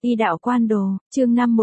Y đạo quan đồ, chương 5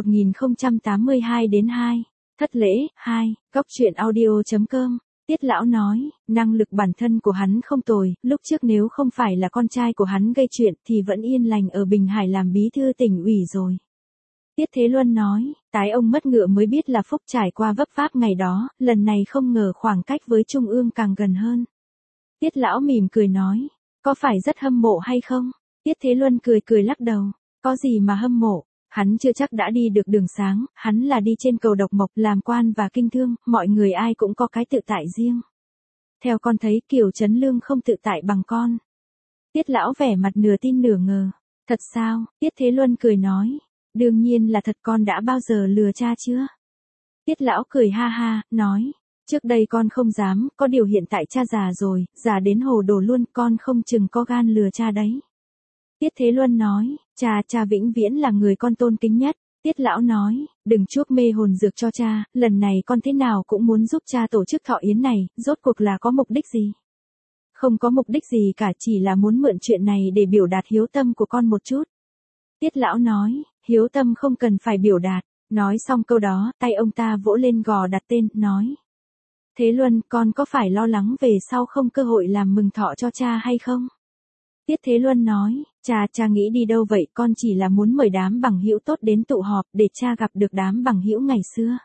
1082 đến 2. Thất lễ, 2, góc truyện audio.com. Tiết lão nói, năng lực bản thân của hắn không tồi, lúc trước nếu không phải là con trai của hắn gây chuyện thì vẫn yên lành ở Bình Hải làm bí thư tỉnh ủy rồi. Tiết Thế Luân nói, tái ông mất ngựa mới biết là phúc, trải qua vấp váp ngày đó, lần này không ngờ khoảng cách với Trung ương càng gần hơn. Tiết lão mỉm cười nói, có phải rất hâm mộ hay không? Tiết Thế Luân cười lắc đầu, có gì mà hâm mộ, hắn chưa chắc đã đi được đường sáng, hắn là đi trên cầu độc mộc, làm quan và kinh thương, mọi người ai cũng có cái tự tại riêng. Theo con thấy Kiều Trấn Lương không tự tại bằng con. Tiết lão vẻ mặt nửa tin nửa ngờ, thật sao? Tiết Thế Luân cười nói, đương nhiên là thật, con đã bao giờ lừa cha chưa? Tiết lão cười ha ha, nói, trước đây con không dám, có điều hiện tại cha già rồi, già đến hồ đồ luôn, con không chừng có gan lừa cha đấy. Tiết Thế Luân nói, cha vĩnh viễn là người con tôn kính nhất. Tiết lão nói, đừng chuốc mê hồn dược cho cha, lần này con thế nào cũng muốn giúp cha tổ chức thọ yến này, rốt cuộc là có mục đích gì? Không có mục đích gì cả, chỉ là muốn mượn chuyện này để biểu đạt hiếu tâm của con một chút. Tiết lão nói, hiếu tâm không cần phải biểu đạt. Nói xong câu đó, tay ông ta vỗ lên gò đặt tên, nói. Thế Luân, con có phải lo lắng về sau không cơ hội làm mừng thọ cho cha hay không? Tiết Thế Luân nói, cha nghĩ đi đâu vậy, con chỉ là muốn mời đám bằng hữu tốt đến tụ họp để cha gặp được đám bằng hữu ngày xưa.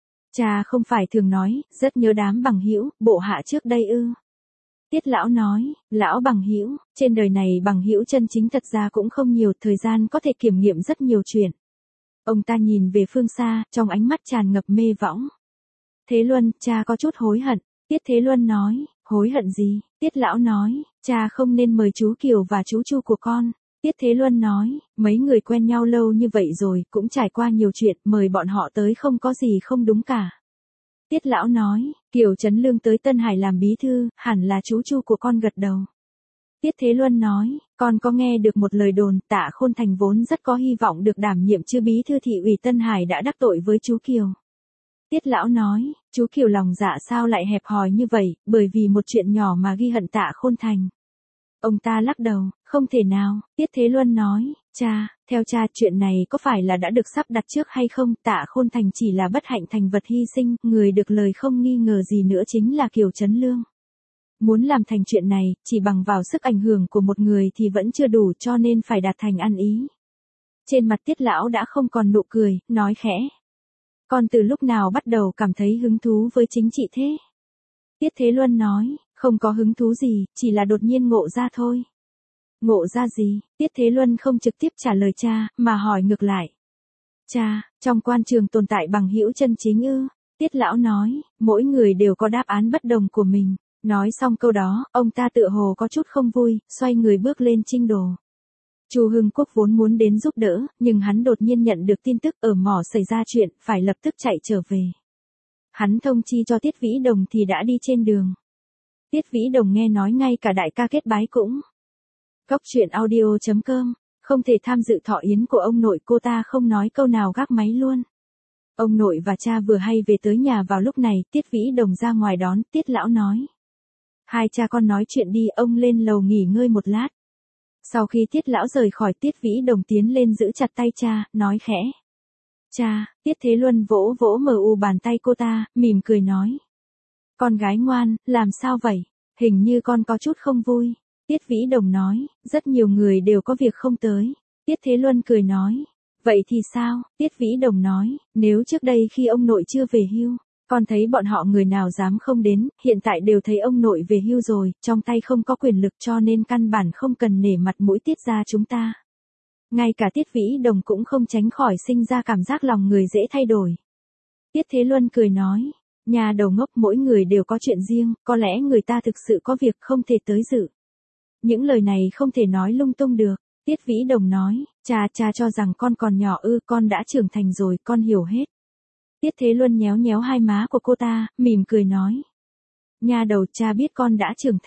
Cha không phải thường nói, rất nhớ đám bằng hữu, bộ hạ trước đây ư? Tiết lão nói, lão bằng hữu, trên đời này bằng hữu chân chính thật ra cũng không nhiều, thời gian có thể kiểm nghiệm rất nhiều chuyện. Ông ta nhìn về phương xa, trong ánh mắt tràn ngập mê võng. Thế Luân, cha có chút hối hận. Tiết Thế Luân nói, hối hận gì? Tiết lão nói, cha không nên mời chú Kiều và chú Chu của con. Tiết Thế Luân nói, mấy người quen nhau lâu như vậy rồi, cũng trải qua nhiều chuyện, mời bọn họ tới không có gì không đúng cả. Tiết lão nói, Kiều Trấn Lương tới Tân Hải làm bí thư, hẳn là chú Chu của con gật đầu. Tiết Thế Luân nói, con có nghe được một lời đồn, Tạ Khôn Thành vốn rất có hy vọng được đảm nhiệm chức bí thư thị ủy Tân Hải đã đắc tội với chú Kiều. Tiết lão nói, chú Kiều lòng dạ sao lại hẹp hòi như vậy, bởi vì một chuyện nhỏ mà ghi hận Tạ Khôn Thành. Ông ta lắc đầu, không thể nào. Tiết Thế Luân nói, theo cha chuyện này có phải là đã được sắp đặt trước hay không? Tạ Khôn Thành chỉ là bất hạnh thành vật hy sinh, người được lời không nghi ngờ gì nữa chính là Kiều Trấn Lương. Muốn làm thành chuyện này, chỉ bằng vào sức ảnh hưởng của một người thì vẫn chưa đủ, cho nên phải đạt thành ăn ý. Trên mặt Tiết lão đã không còn nụ cười, nói khẽ. Con từ lúc nào bắt đầu cảm thấy hứng thú với chính trị thế? Tiết Thế Luân nói, không có hứng thú gì, chỉ là đột nhiên ngộ ra thôi. Ngộ ra gì? Tiết Thế Luân không trực tiếp trả lời cha, mà hỏi ngược lại. Trong quan trường tồn tại bằng hữu chân chính ư? Tiết lão nói, mỗi người đều có đáp án bất đồng của mình. Nói xong câu đó, ông ta tựa hồ có chút không vui, xoay người bước lên trinh đồ. Chu Hưng Quốc vốn muốn đến giúp đỡ, nhưng hắn đột nhiên nhận được tin tức ở mỏ xảy ra chuyện, phải lập tức chạy trở về. Hắn thông chi cho Tiết Vĩ Đồng thì đã đi trên đường. Tiết Vĩ Đồng nghe nói ngay cả đại ca kết bái cũng. Góc truyện audio.com, không thể tham dự thọ yến của ông nội, cô ta không nói câu nào gác máy luôn. Ông nội và cha vừa hay về tới nhà vào lúc này, Tiết Vĩ Đồng ra ngoài đón, Tiết lão nói. Hai cha con nói chuyện đi, ông lên lầu nghỉ ngơi một lát. Sau khi Tiết lão rời khỏi, Tiết Vĩ Đồng tiến lên giữ chặt tay cha, nói khẽ. Tiết Thế Luân vỗ bàn tay cô ta, mỉm cười nói. Con gái ngoan, làm sao vậy? Hình như con có chút không vui. Tiết Vĩ Đồng nói, rất nhiều người đều có việc không tới. Tiết Thế Luân cười nói. Vậy thì sao? Tiết Vĩ Đồng nói, nếu trước đây khi ông nội chưa về hưu, con thấy bọn họ người nào dám không đến, hiện tại đều thấy ông nội về hưu rồi, trong tay không có quyền lực cho nên căn bản không cần nể mặt mũi Tiết gia chúng ta. Ngay cả Tiết Vĩ Đồng cũng không tránh khỏi sinh ra cảm giác lòng người dễ thay đổi. Tiết Thế Luân cười nói, nhà đầu ngốc, mỗi người đều có chuyện riêng, có lẽ người ta thực sự có việc không thể tới dự. Những lời này không thể nói lung tung được. Tiết Vĩ Đồng nói, cha cho rằng con còn nhỏ ư? Con đã trưởng thành rồi, con hiểu hết. Tiết Thế Luân nhéo hai má của cô ta, mỉm cười nói. Nhà đầu, cha biết con đã trưởng thành.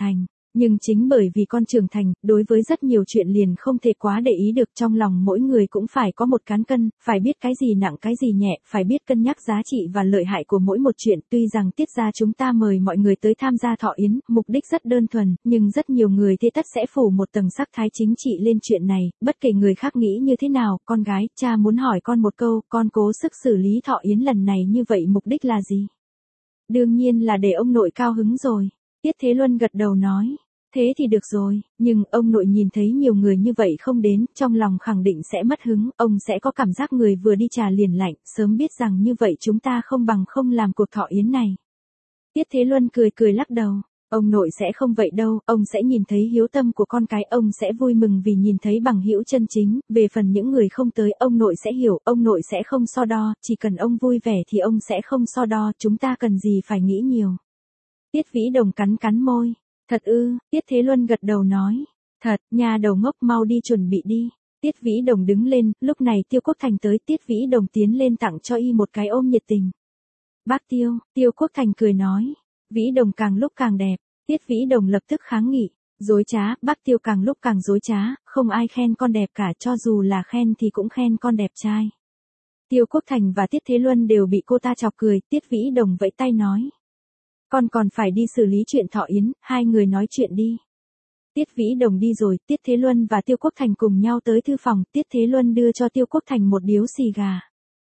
Nhưng chính bởi vì con trưởng thành, đối với rất nhiều chuyện liền không thể quá để ý được, trong lòng mỗi người cũng phải có một cán cân, phải biết cái gì nặng cái gì nhẹ, phải biết cân nhắc giá trị và lợi hại của mỗi một chuyện. Tuy rằng Tiết gia chúng ta mời mọi người tới tham gia thọ yến, mục đích rất đơn thuần, nhưng rất nhiều người thế tất sẽ phủ một tầng sắc thái chính trị lên chuyện này, bất kể người khác nghĩ như thế nào. Con gái, cha muốn hỏi con một câu, con cố sức xử lý thọ yến lần này như vậy mục đích là gì? Đương nhiên là để ông nội cao hứng rồi. Tiết Thế Luân gật đầu nói. Thế thì được rồi, nhưng ông nội nhìn thấy nhiều người như vậy không đến, trong lòng khẳng định sẽ mất hứng, ông sẽ có cảm giác người vừa đi trà liền lạnh, sớm biết rằng như vậy chúng ta không bằng không làm cuộc thọ yến này. Tiết Thế Luân cười cười lắc đầu, ông nội sẽ không vậy đâu, ông sẽ nhìn thấy hiếu tâm của con cái, ông sẽ vui mừng vì nhìn thấy bằng hữu chân chính, về phần những người không tới, ông nội sẽ hiểu, ông nội sẽ không so đo, chỉ cần ông vui vẻ thì ông sẽ không so đo, chúng ta cần gì phải nghĩ nhiều. Tiết Vĩ Đồng cắn cắn môi. Thật ư? Tiết Thế Luân gật đầu nói. Thật, nhà đầu ngốc, mau đi chuẩn bị đi. Tiết Vĩ Đồng đứng lên, lúc này Tiêu Quốc Thành tới, Tiết Vĩ Đồng tiến lên tặng cho y một cái ôm nhiệt tình. Bác Tiêu, Tiêu Quốc Thành cười nói. Vĩ Đồng càng lúc càng đẹp. Tiết Vĩ Đồng lập tức kháng nghị. Dối trá, bác Tiêu càng lúc càng dối trá, không ai khen con đẹp cả, cho dù là khen thì cũng khen con đẹp trai. Tiêu Quốc Thành và Tiết Thế Luân đều bị cô ta chọc cười, Tiết Vĩ Đồng vẫy tay nói. Con còn phải đi xử lý chuyện thọ yến, hai người nói chuyện đi. Tiết Vĩ Đồng đi rồi, Tiết Thế Luân và Tiêu Quốc Thành cùng nhau tới thư phòng, Tiết Thế Luân đưa cho Tiêu Quốc Thành một điếu xì gà.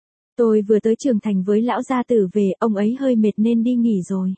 Tôi vừa tới Trường Thành với lão gia tử về, ông ấy hơi mệt nên đi nghỉ rồi.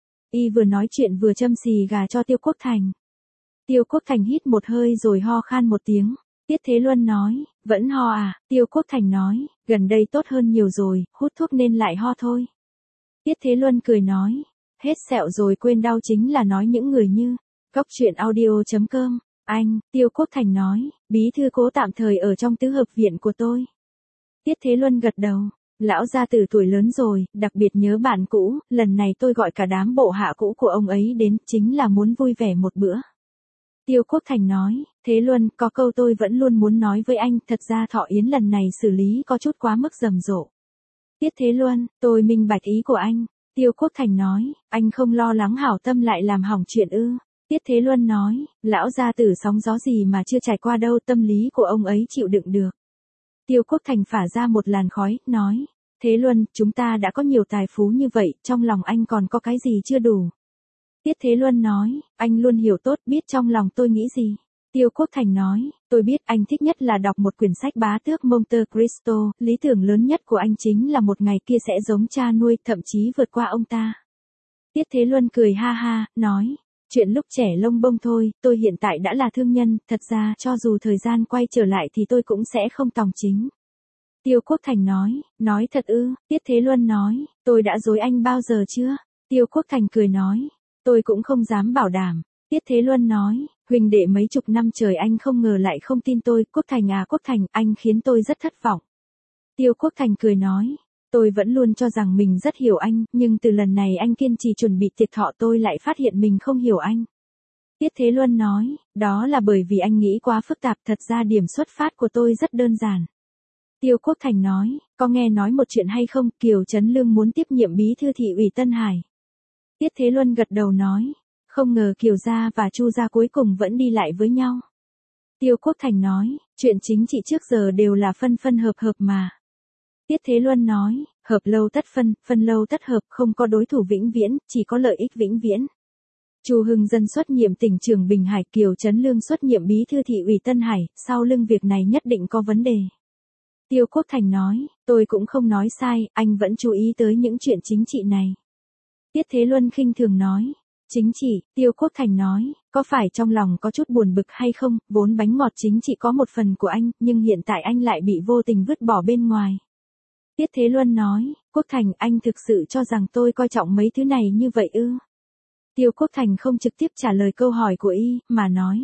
Y vừa nói chuyện vừa châm xì gà cho Tiêu Quốc Thành. Tiêu Quốc Thành hít một hơi rồi ho khan một tiếng. Tiết Thế Luân nói, vẫn ho à? Tiêu Quốc Thành nói, gần đây tốt hơn nhiều rồi, hút thuốc nên lại ho thôi. Tiết Thế Luân cười nói. Hết sẹo rồi quên đau chính là nói những người như Cóc Truyện Audio.com. Anh, Tiêu Quốc Thành nói, bí thư Cố tạm thời ở trong tứ hợp viện của tôi. Tiết Thế Luân gật đầu, lão gia tử tuổi lớn rồi, đặc biệt nhớ bạn cũ, lần này tôi gọi cả đám bộ hạ cũ của ông ấy đến, chính là muốn vui vẻ một bữa. Tiêu Quốc Thành nói, Thế Luân, có câu tôi vẫn luôn muốn nói với anh, thật ra thọ yến lần này xử lý có chút quá mức rầm rộ. Tiết Thế Luân, tôi minh bạch ý của anh. Tiêu Quốc Thành nói, anh không lo lắng hảo tâm lại làm hỏng chuyện ư? Tiết Thế Luân nói, lão gia tử sóng gió gì mà chưa trải qua đâu, tâm lý của ông ấy chịu đựng được. Tiêu Quốc Thành phả ra một làn khói, nói, Thế Luân, chúng ta đã có nhiều tài phú như vậy, trong lòng anh còn có cái gì chưa đủ? Tiết Thế Luân nói, anh luôn hiểu tốt, biết trong lòng tôi nghĩ gì. Tiêu Quốc Thành nói, tôi biết anh thích nhất là đọc một quyển sách bá tước Monte Cristo, lý tưởng lớn nhất của anh chính là một ngày kia sẽ giống cha nuôi, thậm chí vượt qua ông ta. Tiết Thế Luân cười ha ha, nói, chuyện lúc trẻ lông bông thôi, tôi hiện tại đã là thương nhân, thật ra cho dù thời gian quay trở lại thì tôi cũng sẽ không tòng chính. Tiêu Quốc Thành nói thật ư? Tiết Thế Luân nói, tôi đã dối anh bao giờ chưa? Tiêu Quốc Thành cười nói, tôi cũng không dám bảo đảm. Tiết Thế Luân nói, huynh đệ mấy chục năm trời anh không ngờ lại không tin tôi, Quốc Thành à Quốc Thành, anh khiến tôi rất thất vọng. Tiêu Quốc Thành cười nói, tôi vẫn luôn cho rằng mình rất hiểu anh, nhưng từ lần này anh kiên trì chuẩn bị tiệc thọ tôi lại phát hiện mình không hiểu anh. Tiết Thế Luân nói, đó là bởi vì anh nghĩ quá phức tạp, thật ra điểm xuất phát của tôi rất đơn giản. Tiêu Quốc Thành nói, có nghe nói một chuyện hay không, Kiều Trấn Lương muốn tiếp nhiệm bí thư thị ủy Tân Hải. Tiết Thế Luân gật đầu nói, không ngờ Kiều gia và Chu gia cuối cùng vẫn đi lại với nhau. Tiêu Quốc Thành nói, chuyện chính trị trước giờ đều là phân phân hợp hợp mà. Tiết Thế Luân nói, hợp lâu tất phân, phân lâu tất hợp, không có đối thủ vĩnh viễn, chỉ có lợi ích vĩnh viễn. Chu Hưng Dân xuất nhiệm tỉnh trưởng Bình Hải, Kiều Trấn Lương xuất nhiệm bí thư thị ủy Tân Hải, sau lưng việc này nhất định có vấn đề. Tiêu Quốc Thành nói, tôi cũng không nói sai, anh vẫn chú ý tới những chuyện chính trị này. Tiết Thế Luân khinh thường nói, chính trị, Tiêu Quốc Thành nói, có phải trong lòng có chút buồn bực hay không, vốn bánh ngọt chính trị có một phần của anh, nhưng hiện tại anh lại bị vô tình vứt bỏ bên ngoài. Tiết Thế Luân nói, Quốc Thành, anh thực sự cho rằng tôi coi trọng mấy thứ này như vậy ư? Tiêu Quốc Thành không trực tiếp trả lời câu hỏi của y, mà nói.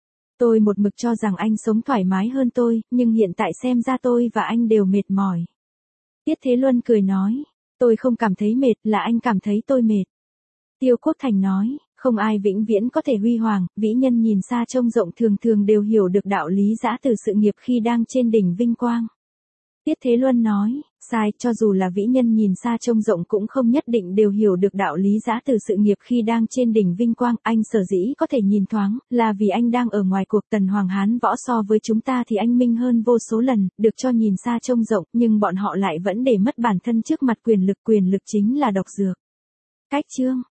Tôi một mực cho rằng anh sống thoải mái hơn tôi, nhưng hiện tại xem ra tôi và anh đều mệt mỏi. Tiết Thế Luân cười nói, tôi không cảm thấy mệt, là anh cảm thấy tôi mệt. Tiêu Quốc Thành nói, không ai vĩnh viễn có thể huy hoàng, vĩ nhân nhìn xa trông rộng thường thường đều hiểu được đạo lý giã từ sự nghiệp khi đang trên đỉnh vinh quang. Tiết Thế Luân nói, Sai, cho dù là vĩ nhân nhìn xa trông rộng cũng không nhất định đều hiểu được đạo lý giã từ sự nghiệp khi đang trên đỉnh vinh quang. Anh sở dĩ có thể nhìn thoáng, là vì anh đang ở ngoài cuộc. Tần Hoàng Hán Võ so với chúng ta thì anh minh hơn vô số lần, được cho nhìn xa trông rộng, nhưng bọn họ lại vẫn để mất bản thân trước mặt quyền lực. Quyền lực chính là độc dược. Cách chương